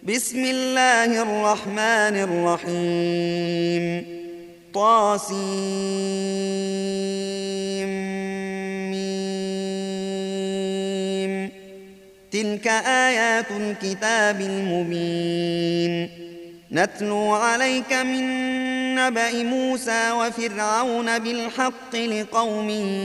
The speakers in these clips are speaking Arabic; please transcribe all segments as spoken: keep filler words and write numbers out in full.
بسم الله الرحمن الرحيم. طاسيم. تلك آيات الكتاب المبين. نتلو عليك من نبأ موسى وفرعون بالحق لقوم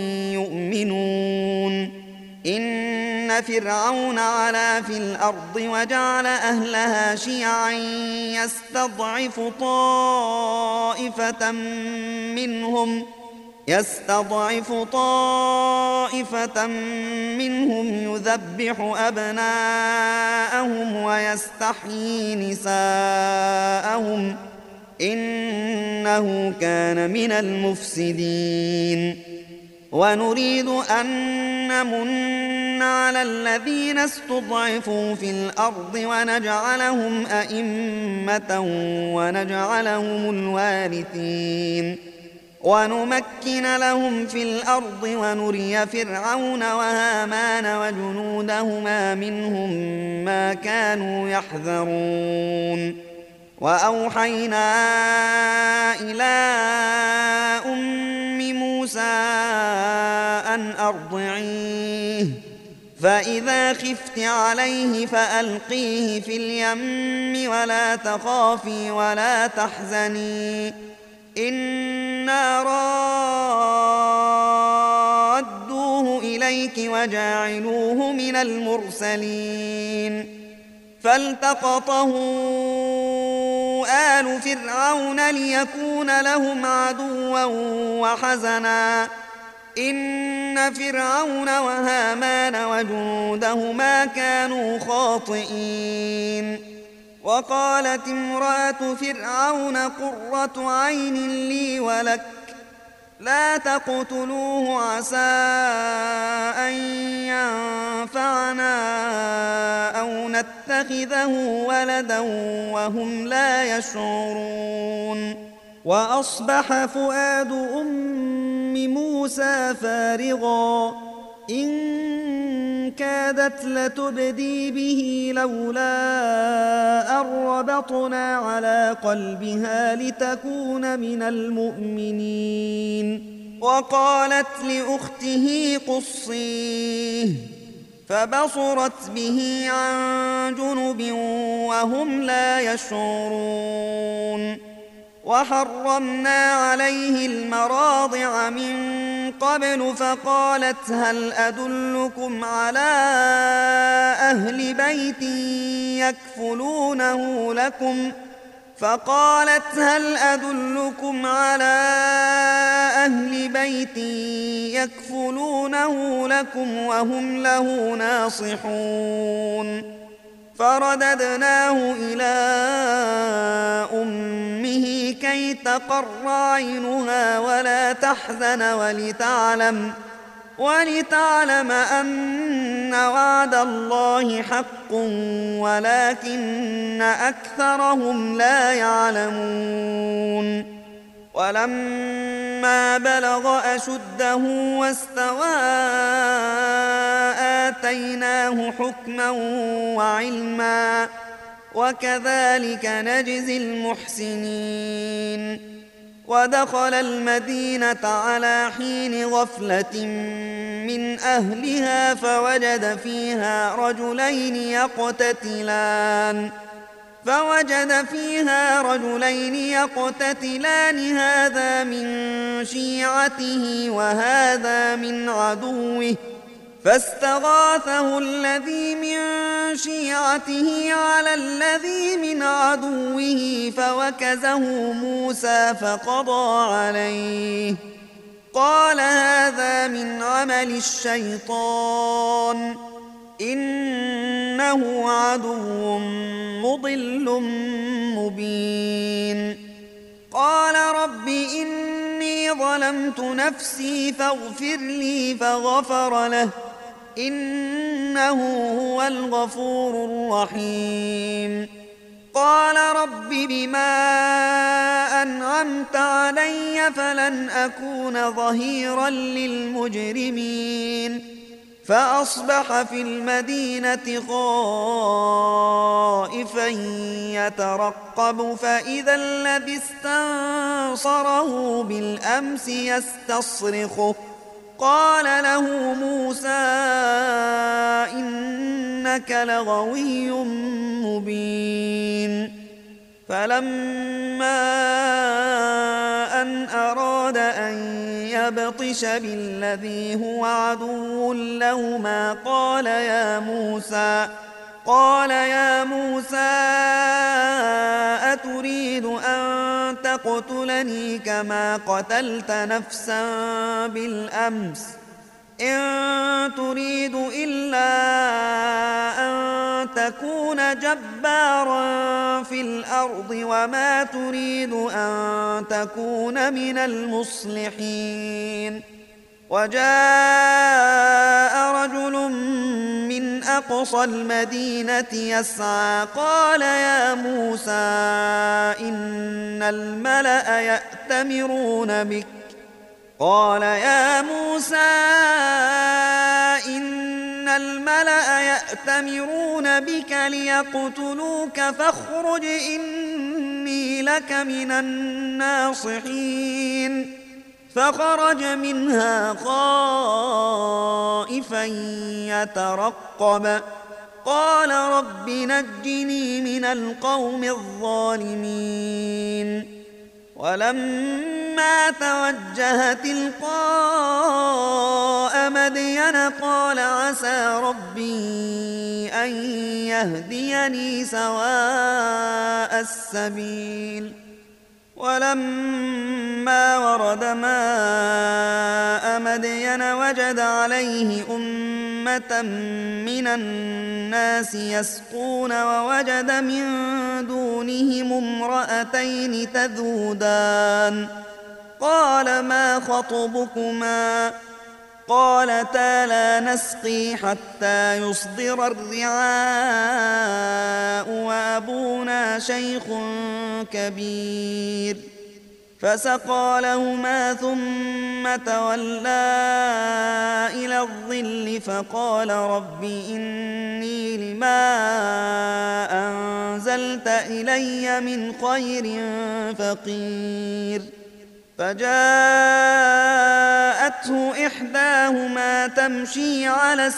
يؤمنون. إن فرعون علا في الأرض وجعل أهلها شيعا يستضعف طائفة منهم يستضعف طائفة منهم يذبح أبناءهم ويستحيي نساءهم إنه كان من المفسدين. ونريد أن نمن على الذين استضعفوا في الأرض ونجعلهم أئمة ونجعلهم الوارثين ونمكن لهم في الأرض ونري فرعون وهامان وجنودهما منهم ما كانوا يحذرون. وأوحينا إلى أم موسى أن أرضعيه فإذا خفت عليه فألقيه في اليم ولا تخافي ولا تحزني إنا رادوه إليك وجاعلوه من المرسلين. فالتقطه آل فرعون ليكون لهم عدوا وحزنا إن فرعون وهامان وجنودهما كانوا خاطئين. وقالت امرأة فرعون قرة عين لي ولك لا تقتلوه عسى أن ينفعنا أو نتخذه ولدا وهم لا يشعرون. وأصبح فؤاد أم موسى فارغا إن كادت لتبدي به لولا أن ربطنا على قلبها لتكون من المؤمنين. وقالت لأخته قصيه فبصرت به عن جنب وهم لا يشعرون. وحرمنا عليه المراضع من قبل فقالت هل أدلكم على أهل بيت يكفلونه لكم فقالت هل أدلكم على أهل بيت يكفلونه لكم وهم له ناصحون. فرددناه إلى أمه كي تقر عينها ولا تحزن ولتعلم ولتعلم أن وعد الله حق ولكن أكثرهم لا يعلمون. ولما بلغ أشده واستوى آتيناه حكما وعلما وكذلك نجزي المحسنين. ودخل المدينة على حين غفلة من أهلها فوجد فيها رجلين يقتتلان فوجد فيها رجلين يقتتلان هذا من شيعته وهذا من عدوه فاستغاثه الذي من شيعته على الذي من عدوه فوكزه موسى فقضى عليه قال هذا من عمل الشيطان إنه عدو مضل مبين. قال رب إني ظلمت نفسي فاغفر لي فغفر له إنه هو الغفور الرحيم. قال رب بما أنعمت علي فلن أكون ظهيرا للمجرمين فأصبح في المدينة خائفا يترقب فإذا الذي استنصره بالأمس يستصرخه قال له موسى إنك لغوي مبين فلما أن أراد أن يبطش بالذي هو عدو لهما قال يا موسى قال يا موسى أتريد أن تقتلني كما قتلت نفسا بالأمس إن تريد إلا أن تكون جبارا في الأرض وما تريد أن تكون من المصلحين وجاء رجل من أقصى المدينة يسعى قال يا موسى إن الملأ يأتمرون بك قال يا موسى إن الملأ يأتمرون بك ليقتلوك فاخرج إني لك من الناصحين فخرج منها خائفا يترقب قال رب نجني من القوم الظالمين ولما توجه تلقاء مدين قال عسى ربي أن يهديني سواء السبيل ولما ورد ماء مدين وجد عليه أمة من الناس يسقون ووجد من دونهم امرأتين تذودان قال ما خطبكما قالتا لا نسقي حتى يصدر الرعاء وأبونا شيخ كبير فسقى لهما ثم تولى إلى الظل فقال رب إني لما أنزلت إلي من خير فقير فجاءته إحداهما تمشي على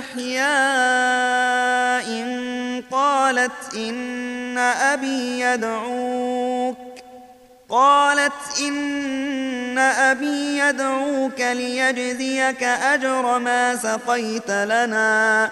استحياء قالت إن أبي يدعوك قالت إن أبي يدعوك ليجزيك أجر ما سقيت لنا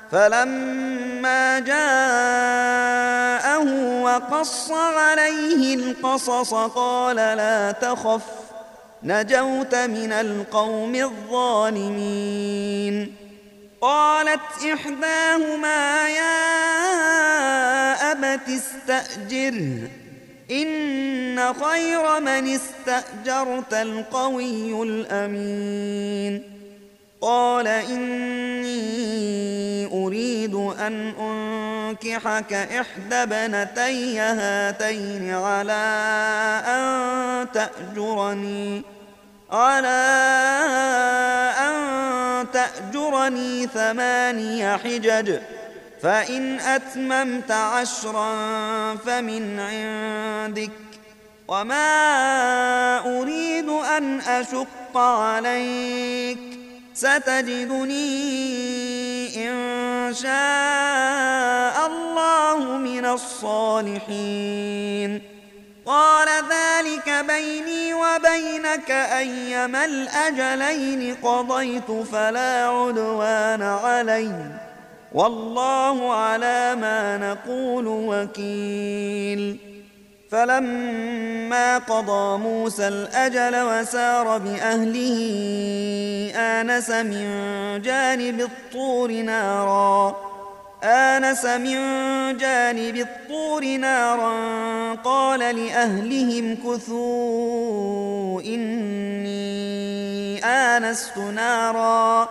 فلما جاءه وقص عليه القصص قال لا تخف نجوت من القوم الظالمين قالت إحداهما يا أبت استأجره إن خير من استأجرت القوي الأمين قال إني أريد أن أنكحك إحدى ابنتي هاتين على أن تأجرني على أن تأجرني ثماني حجج فإن أتممت عشرا فمن عندك وما أريد أن أشق عليك ستجدني إن شاء الله من الصالحين قال ذلك بيني وبينك أيما الأجلين قضيت فلا عدوان علي والله على ما نقول وكيل فلما قضى موسى الأجل وسار بأهله آنس من جانب الطور نارا آنس من جانب الطور نارا قال لأهلهم كثوا إني آنست نارا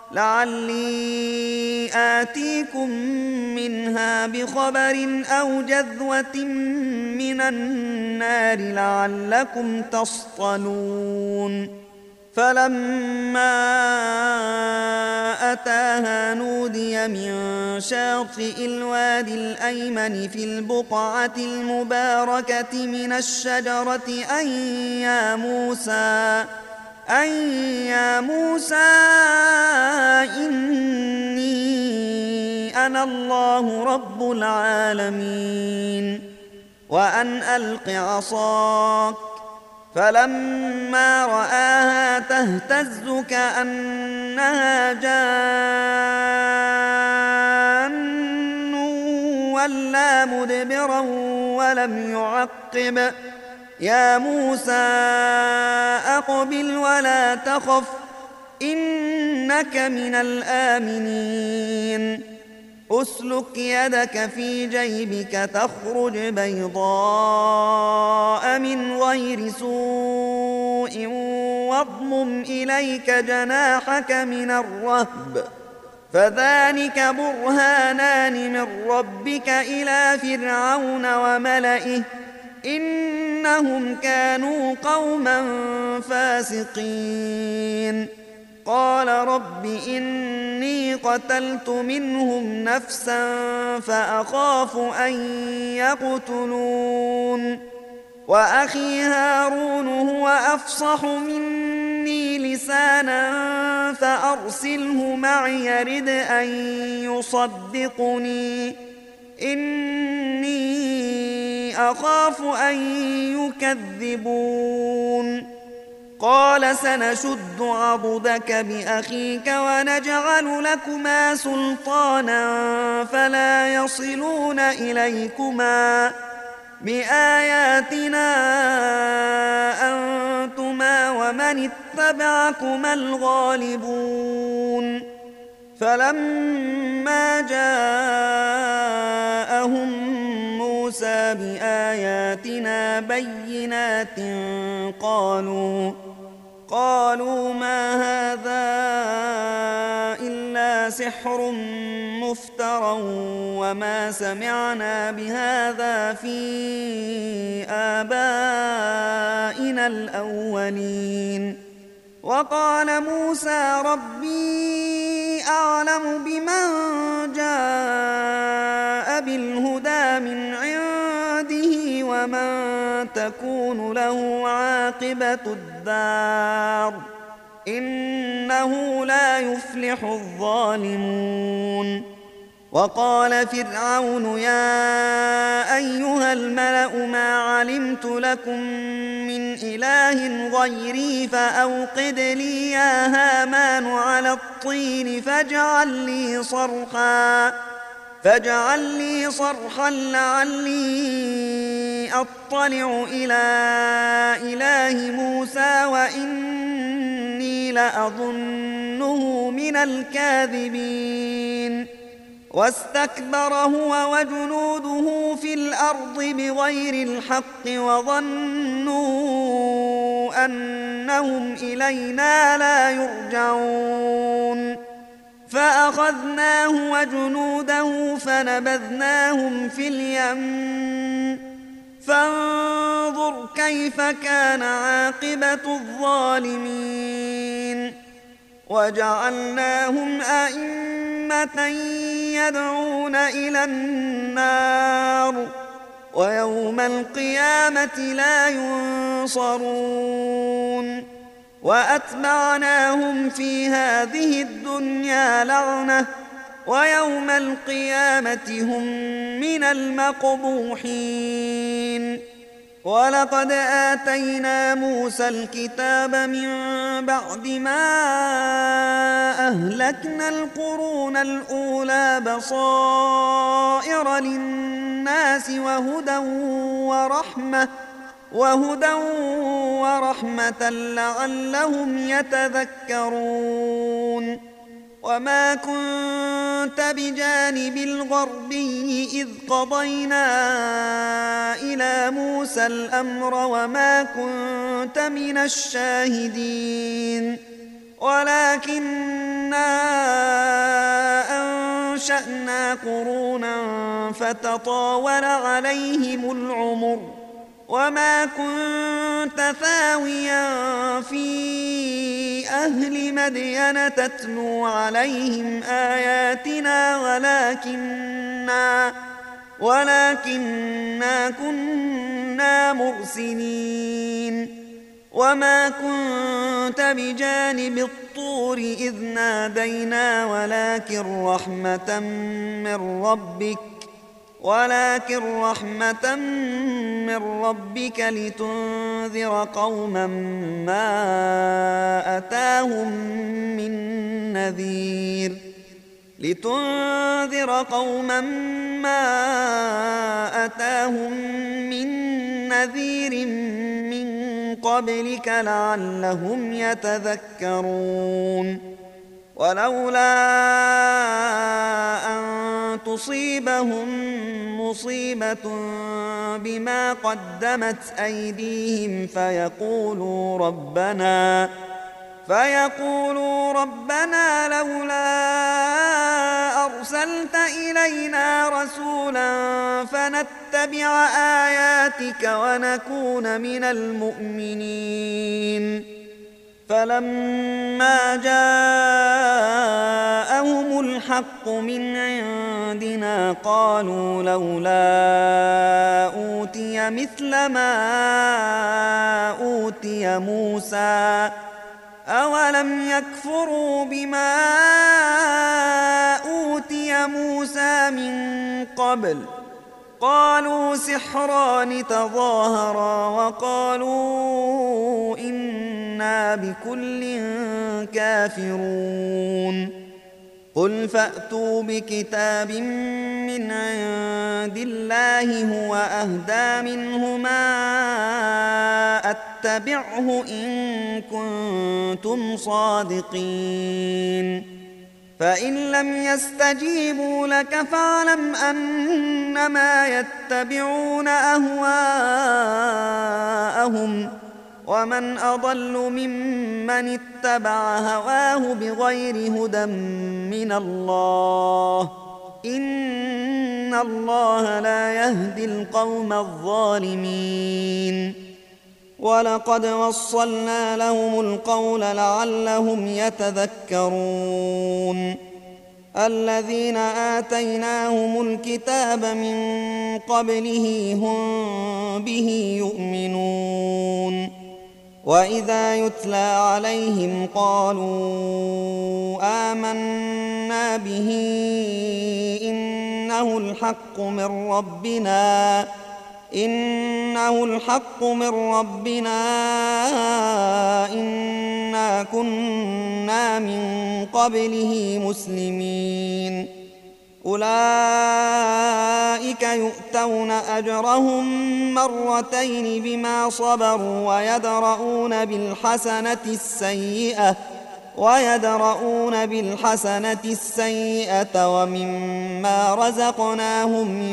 لعلي آتيكم منها بخبر أو جذوة من النار لعلكم تصطلون فلما أتاها نودي من شاطئ الوادي الأيمن في البقعة المباركة من الشجرة أن يا موسى أن يا موسى إني أنا الله رب العالمين وأن ألق عصاك. فلما رآها تهتز كأنها جان ولى مدبرا ولم يعقب. يا موسى أقبل ولا تخف إنك من الآمنين. أسلك يدك في جيبك تخرج بيضاء من غير سوء واضمم إليك جناحك من الرهب فذلك برهانان من ربك إلى فرعون وملئه إنهم كانوا قوما فاسقين. قال رب إني قتلت منهم نفسا فأخاف أن يقتلون وأخي هارون هو أفصح مني لسانا فأرسله معي يرد أن يصدقني إني أخاف أن يكذبون. قال سنشد عضدك بأخيك ونجعل لكما سلطانا فلا يصلون إليكما بآياتنا أنتما ومن اتبعكما الغالبون. فلما جاءهم موسى بآياتنا بينات قالوا قالوا ما هذا إلا سحر مفترى وما سمعنا بهذا في آبائنا الأولين. وقال موسى ربي أعلم بمن جاء بالهدى من عنده ومن تكون له عاقبة الدار إنه لا يفلح الظالمون. وقال فرعون يا أيها الملأ ما علمت لكم من إله غيري فأوقد لي يا هامان على الطين فاجعل لي صرحا فاجعل لي صرحا لعلي أطلع إلى إله موسى وإني لأظنه من الكاذبين. واستكبر هو وجنوده في الأرض بغير الحق وظنوا أنهم إلينا لا يرجعون. فأخذناه وجنوده فنبذناهم في اليم فانظر كيف كان عاقبة الظالمين. وجعلناهم أئمة يدعون إلى النار ويوم القيامة لا ينصرون. وأتبعناهم في هذه الدنيا لعنة ويوم القيامة هم من المقبوحين. ولقد آتينا موسى الكتاب من بعد ما أهلكنا القرون الأولى بصائر للناس وهدى ورحمة وهدى ورحمة لعلهم يتذكرون. وما كنت بجانب الغربي إذ قضينا إلى موسى الأمر وما كنت من الشاهدين ولكننا أنشأنا قرونا فتطاول عليهم العمر وما كنت ثاويا في أهل مدين تتلو عليهم آياتنا ولكننا ولكننا كنا مرسلين وما كنت بجانب الطور إذ نادينا ولكن رحمة من ربك ولكن رحمة من ربك لتنذر قوما ما أتاهم من نذير لتنذر قوما ما أتاهم من نذير من قبلك لعلهم يتذكرون ولولا أن تصيبهم مصيبة بما قدمت أيديهم فيقولوا ربنا فيقولوا ربنا لولا أرسلت إلينا رسولا فنتبع آياتك ونكون من المؤمنين فلما جاءهم الحق من عندنا قالوا لولا أوتي مثل ما أوتي موسى أولم يكفروا بما أوتي موسى من قبل قالوا سحران تظاهرا وقالوا إنا بكل كافرون قل فأتوا بكتاب من عند الله هو أهدى منهما أتبعه إن كنتم صادقين فإن لم يستجيبوا لك فاعلم أنما يتبعون أهواءهم ومن أضل ممن اتبع هواه بغير هدى من الله إن الله لا يهدي القوم الظالمين ولقد وصلنا لهم القول لعلهم يتذكرون الذين آتيناهم الكتاب من قبله هم به يؤمنون وإذا يتلى عليهم قالوا آمنا به إنه الحق من ربنا إنه الحق من ربنا إنا كنا من قبله مسلمين أولئك يؤتون أجرهم مرتين بما صبروا ويدرؤون بالحسنة السيئة ويدرؤون بالحسنة السيئة ومما رزقناهم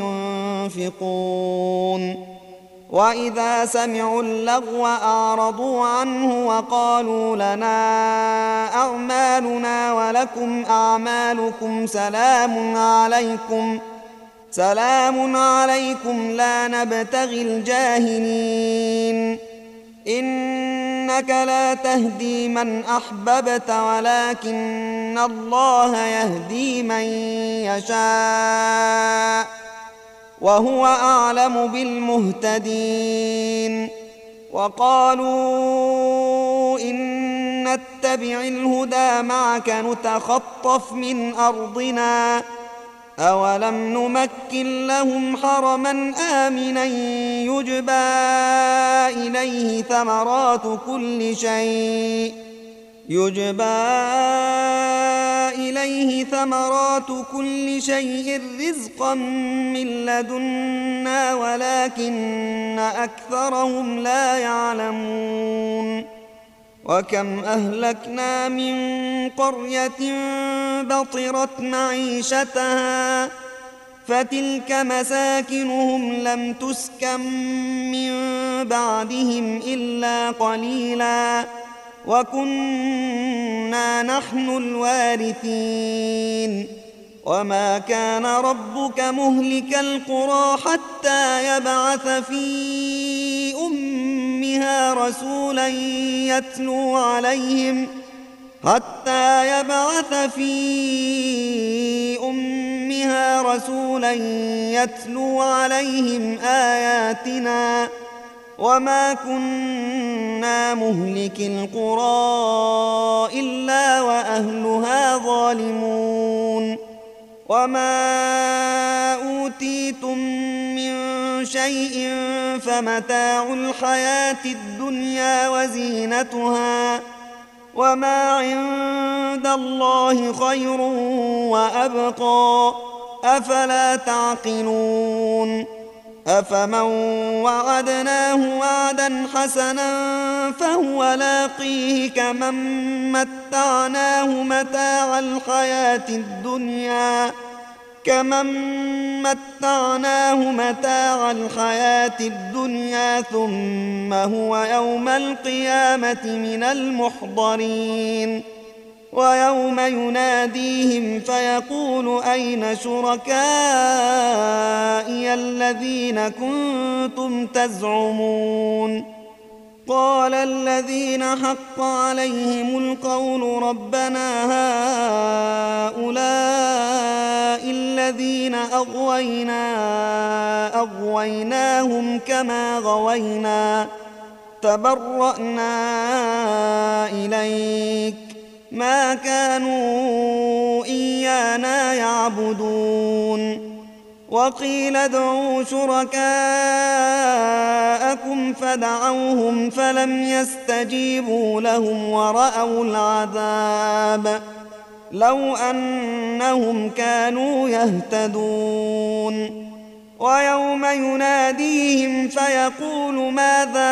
ينفقون وإذا سمعوا اللغو أعرضوا عنه وقالوا لنا أعمالنا ولكم أعمالكم سلام عليكم سلام عليكم لا نبتغي الجاهلين إنك لا تهدي من أحببت ولكن الله يهدي من يشاء وهو أعلم بالمهتدين وقالوا إن نتبع الهدى معك نتخطف من أرضنا أولم نمكن لهم حرما آمنا يجبى إليه ثمرات كل شيء يجبى إليه ثمرات كل شيء رزقا من لدنا ولكن أكثرهم لا يعلمون وكم أهلكنا من قرية بطرت معيشتها فتلك مساكنهم لم تسكن من بعدهم إلا قليلا وكنا نحن الوارثين وما كان ربك مهلك القرى حتى يبعث في أمها رسولا يتلو عليهم حتى يبعث في أمها رسولا يتلو عليهم آياتنا وما كنا مهلك القرى إلا وأهلها ظالمون وما أوتيتم من شيء فمتاع الحياة الدنيا وزينتها وما عند الله خير وأبقى أفلا تعقلون أفمن وعدناه وعدا حسنا فهو لاقيه كمن متعناه متاع الحياة الدنيا كمن متعناه متاع الحياة الدنيا ثم هو يوم القيامة من المحضرين ويوم يناديهم فيقول أين شركائي الذين كنتم تزعمون قال الذين حق عليهم القول ربنا هؤلاء الذين أغوينا أغويناهم كما غوينا تبرأنا إليك ما كانوا إيانا يعبدون وقيل ادعوا شركاءكم فدعوهم فلم يستجيبوا لهم ورأوا العذاب لو أنهم كانوا يهتدون ويوم يناديهم فيقول ماذا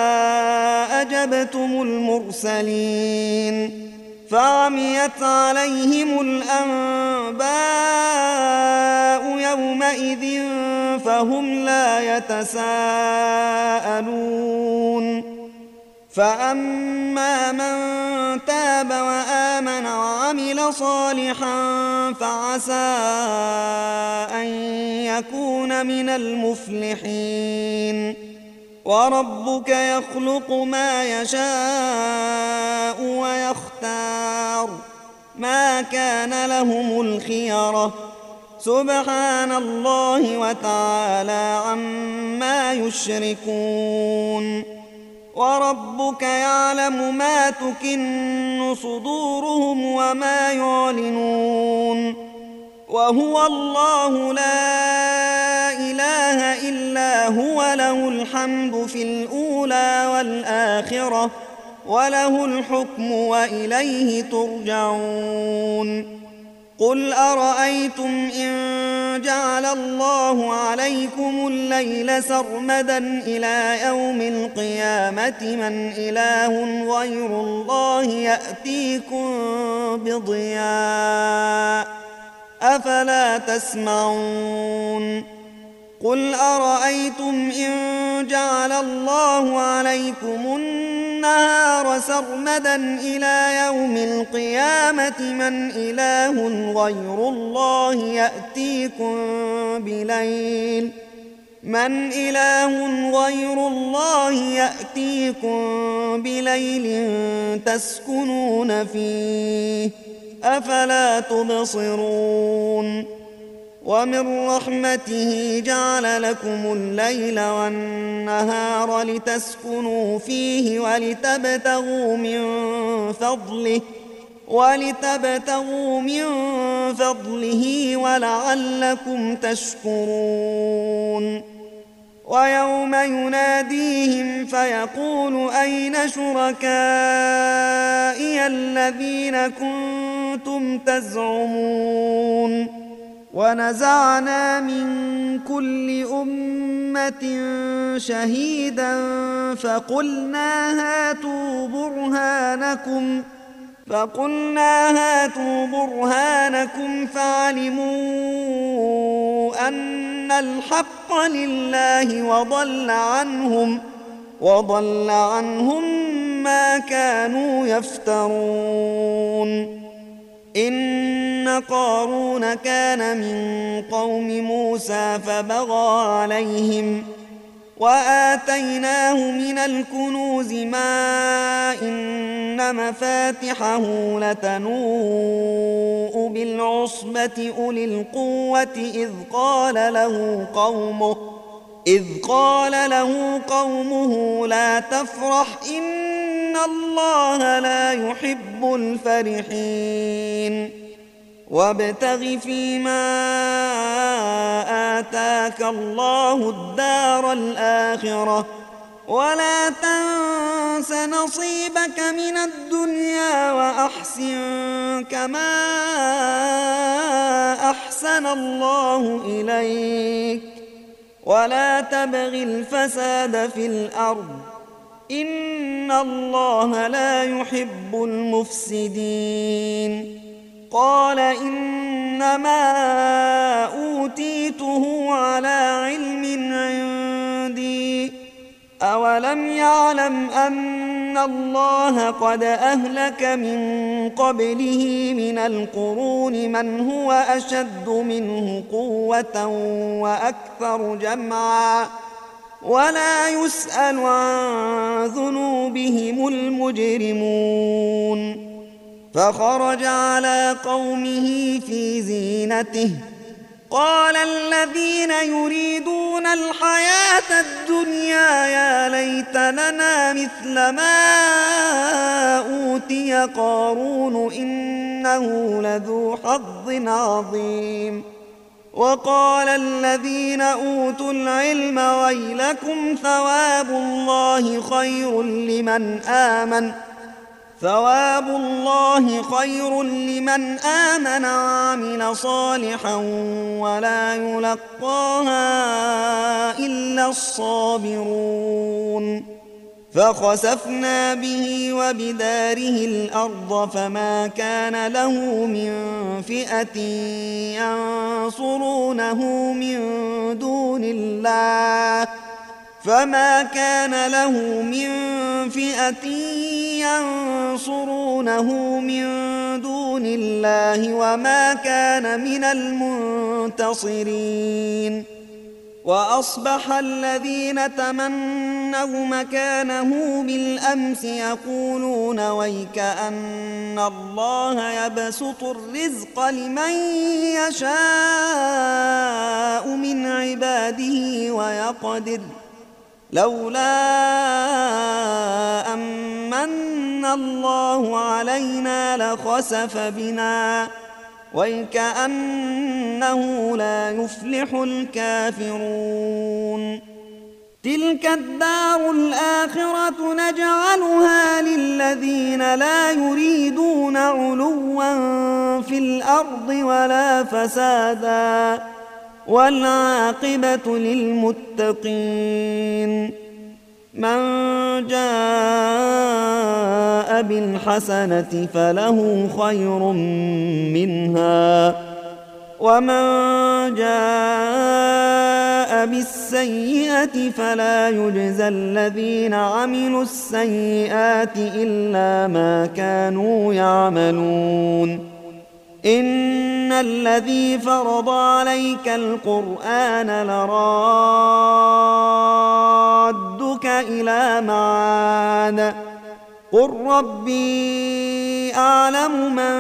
أجبتم المرسلين فعميت عليهم الأنباء يومئذ فهم لا يتساءلون فأما من تاب وآمن وعمل صالحا فعسى أن يكون من المفلحين وربك يخلق ما يشاء ويختار ما كان لهم الخيرة سبحان الله وتعالى عما يشركون وربك يعلم ما تكن صدورهم وما يعلنون وهو الله لا إله إلا هو له الحمد في الأولى والآخرة وله الحكم وإليه ترجعون قل أرأيتم إن جعل الله عليكم الليل سرمدا إلى يوم القيامة من إله غير الله يأتيكم بضياء أفلا تسمعون قل أرأيتم إن جعل الله عليكم النهار سرمدا إلى يوم القيامة من إله غير الله يأتيكم بليل من إله غير الله يأتيكم بليل تسكنون فيه أفلا تبصرون ومن رحمته جعل لكم الليل والنهار لتسكنوا فيه ولتبتغوا من فضله ولتبتغوا من فضله ولعلكم تشكرون ويوم يناديهم فيقول أين شركائي الذين كنتم تزعمون ونزعنا من كل أمة شهيدا فقلنا هاتوا برهانكم فقلنا هاتوا برهانكم فعلموا أن الحق لله وضل عنهم وضل عنهم ما كانوا يفترون إن قارون كان من قوم موسى فبغى عليهم وآتيناه من الكنوز ما إن مفاتحه لتنوء بالعصبة أولي القوة إذ قال له قومه إذ قال له قومه لا تفرح إن الله لا يحب الفرحين وابتغ فيما آتاك الله الدار الآخرة ولا تنس نصيبك من الدنيا وأحسن كما أحسن الله إليك ولا تبغ الفساد في الأرض إن الله لا يحب المفسدين قال إنما أوتيته على علم عندي أولم يعلم أن الله قد أهلك من قبله من القرون من هو أشد منه قوة وأكثر جمعا ولا يسأل عن ذنوبهم المجرمون فخرج على قومه في زينته قال الذين يريدون الحياة الدنيا يا ليت لنا مثل ما أوتي قارون إنه لذو حظ عظيم وقال الذين أوتوا العلم ويلكم ثواب الله خير لمن آمن ثواب الله خير لمن آمن وعمل صالحا ولا يلقاها إلا الصابرون فخسفنا به وبداره الأرض فما كان له من فئة ينصرونه من دون الله فما كان له من فئة ينصرونه من دون الله وما كان من المنتصرين وأصبح الذين تمنوا مكانه بالأمس يقولون ويكأن الله يبسط الرزق لمن يشاء من عباده ويقدر لولا أمن الله علينا لخسف بنا ويكأنه لا يفلح الكافرون تلك الدار الآخرة نجعلها للذين لا يريدون علوا في الأرض ولا فسادا والعاقبة للمتقين من جاء بالحسنة فله خير منها ومن جاء بالسيئة فلا يجزى الذين عملوا السيئات إلا ما كانوا يعملون إن الذي فرض عليك القرآن لرادك إلى معاد قل ربي أعلم من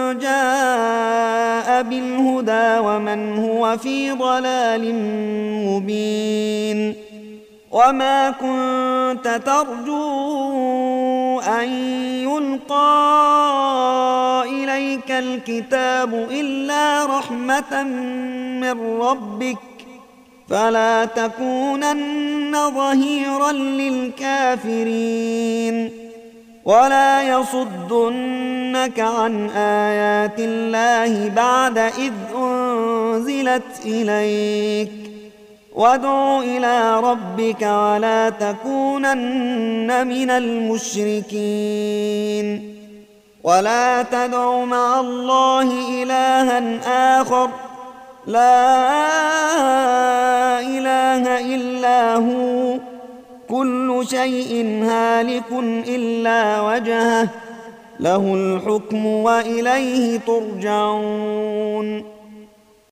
جاء بالهدى ومن هو في ضلال مبين وما كنت ترجو أن يلقى إليك الكتاب إلا رحمة من ربك فلا تكونن ظهيرا للكافرين ولا يصدنك عن آيات الله بعد إذ أنزلت إليك وادع إلى ربك ولا تكونن من المشركين ولا تدع مع الله إلها آخر لا إله إلا هو كل شيء هالك إلا وجهه له الحكم وإليه ترجعون